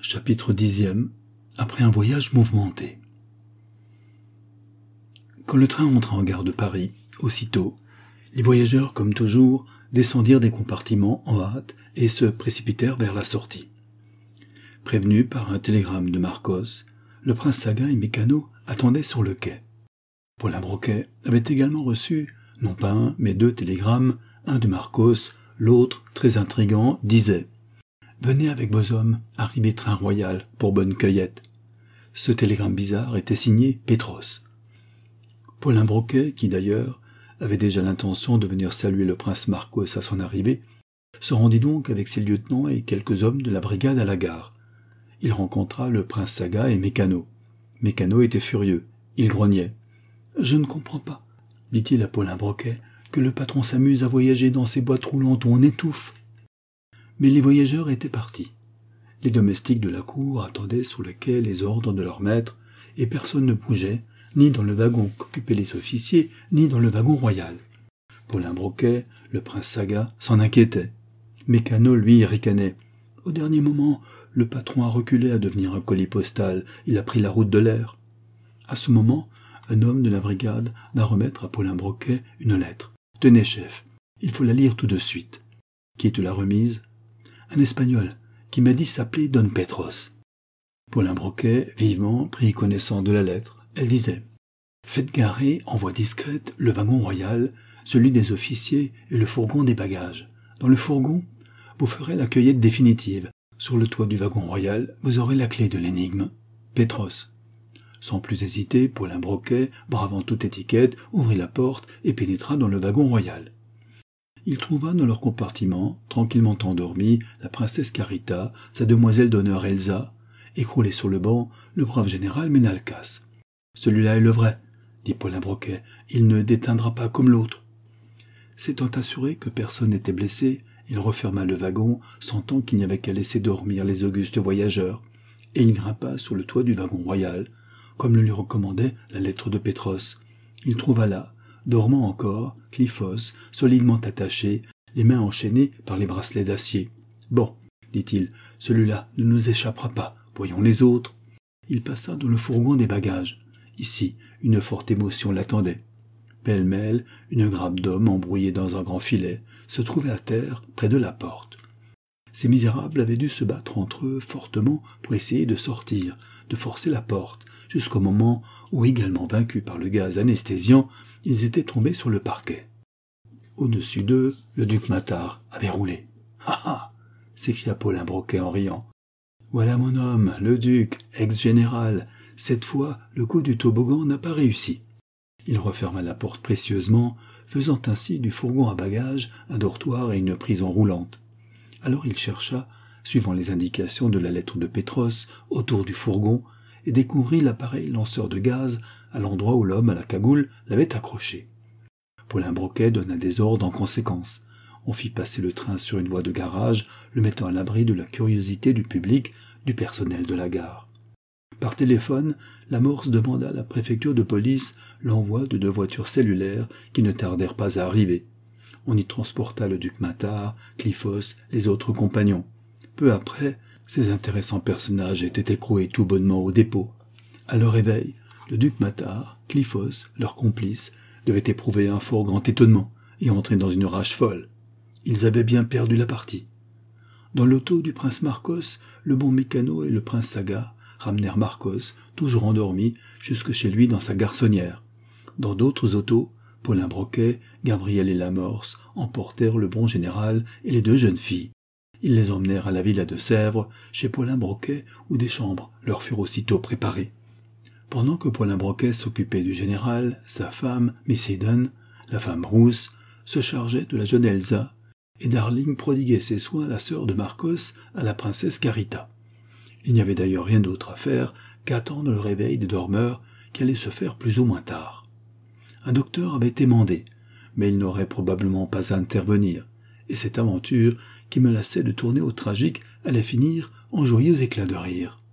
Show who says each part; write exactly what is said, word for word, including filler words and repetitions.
Speaker 1: Chapitre dixième. Après un voyage mouvementé. Quand le train entra en gare de Paris, aussitôt, les voyageurs, comme toujours, descendirent des compartiments en hâte et se précipitèrent vers la sortie. Prévenus par un télégramme de Marcos, le prince Saga et Mécano attendaient sur le quai. Paulin Broquet avait également reçu, non pas un, mais deux télégrammes, un de Marcos, l'autre, très intrigant, disait « Venez avec vos hommes, arrivez train royal, pour bonne cueillette ». Ce télégramme bizarre était signé Pétros. Paulin Broquet, qui d'ailleurs avait déjà l'intention de venir saluer le prince Marcos à son arrivée, se rendit donc avec ses lieutenants et quelques hommes de la brigade à la gare. Il rencontra le prince Saga et Mécano. Mécano était furieux, il grognait. « Je ne comprends pas, dit-il à Paulin Broquet, que le patron s'amuse à voyager dans ces boîtes roulantes où on étouffe. » Mais les voyageurs étaient partis. Les domestiques de la cour attendaient sur le quai les ordres de leur maître, et personne ne bougeait, ni dans le wagon qu'occupaient les officiers, ni dans le wagon royal. Paulin Broquet, le prince Saga, s'en inquiétait. Mécano, lui, ricanait. Au dernier moment, le patron a reculé à devenir un colis postal, il a pris la route de l'air. À ce moment, un homme de la brigade vint remettre à Paulin Broquet une lettre. « Tenez, chef, il faut la lire tout de suite. » Qui te l'a remise ? Un Espagnol, qui m'a dit s'appeler Don Pétros. Paulin Broquet, vivement, prit connaissance de la lettre. Elle disait « Faites garer, en voie discrète, le wagon royal, celui des officiers et le fourgon des bagages. Dans le fourgon, vous ferez la cueillette définitive. Sur le toit du wagon royal, vous aurez la clé de l'énigme. Pétros. » Sans plus hésiter, Paulin Broquet, bravant toute étiquette, ouvrit la porte et pénétra dans le wagon royal. Il trouva dans leur compartiment, tranquillement endormis, la princesse Carita, sa demoiselle d'honneur Elsa, écroulé sur le banc, le brave général Menalcas. « Celui-là est le vrai, » dit Paulin Broquet, « il ne déteindra pas comme l'autre. » S'étant assuré que personne n'était blessé, il referma le wagon, sentant qu'il n'y avait qu'à laisser dormir les augustes voyageurs, et il grimpa sur le toit du wagon royal, comme le lui recommandait la lettre de Pétros. Il trouva là, dormant encore, Cliphos, solidement attaché, les mains enchaînées par les bracelets d'acier. « Bon, dit-il, celui-là ne nous échappera pas, voyons les autres. » Il passa dans le fourgon des bagages. Ici, une forte émotion l'attendait. Pêle-mêle, une grappe d'hommes embrouillés dans un grand filet se trouvait à terre près de la porte. Ces misérables avaient dû se battre entre eux fortement pour essayer de sortir, de forcer la porte, jusqu'au moment où, également vaincus par le gaz anesthésiant, ils étaient tombés sur le parquet. Au-dessus d'eux, le duc Matard avait roulé. « Ha ha !» s'écria Paulin Broquet en riant. « Voilà mon homme, le duc, ex-général. Cette fois, le coup du toboggan n'a pas réussi. » Il referma la porte précieusement, faisant ainsi du fourgon à bagages un dortoir et une prison roulante. Alors il chercha, suivant les indications de la lettre de Pétros, autour du fourgon, et découvrit l'appareil lanceur de gaz à l'endroit où l'homme à la cagoule l'avait accroché. Paulin Broquet donna des ordres en conséquence. On fit passer le train sur une voie de garage, le mettant à l'abri de la curiosité du public, du personnel de la gare. Par téléphone, l'amorce demanda à la préfecture de police l'envoi de deux voitures cellulaires qui ne tardèrent pas à arriver. On y transporta le duc Matard, Cliphos, les autres compagnons. Peu après, ces intéressants personnages étaient écroués tout bonnement au dépôt. À leur réveil, le duc Matard, Cliphos, leur complice, devaient éprouver un fort grand étonnement et entrer dans une rage folle. Ils avaient bien perdu la partie. Dans l'auto du prince Marcos, le bon Mécano et le prince Saga ramenèrent Marcos, toujours endormi, jusque chez lui dans sa garçonnière. Dans d'autres autos, Paulin Broquet, Gabriel et Lamorce emportèrent le bon général et les deux jeunes filles. Ils les emmenèrent à la villa de Sèvres, chez Paulin Broquet, où des chambres leur furent aussitôt préparées. Pendant que Paulin Broquet s'occupait du général, sa femme, Miss Eden, la femme rousse, se chargeait de la jeune Elsa, et Darling prodiguait ses soins à la sœur de Marcos, à la princesse Carita. Il n'y avait d'ailleurs rien d'autre à faire qu'attendre le réveil des dormeurs qui allait se faire plus ou moins tard. Un docteur avait été mandé, mais il n'aurait probablement pas à intervenir, et cette aventure, qui menaçait de tourner au tragique, allait finir en joyeux éclats de rire.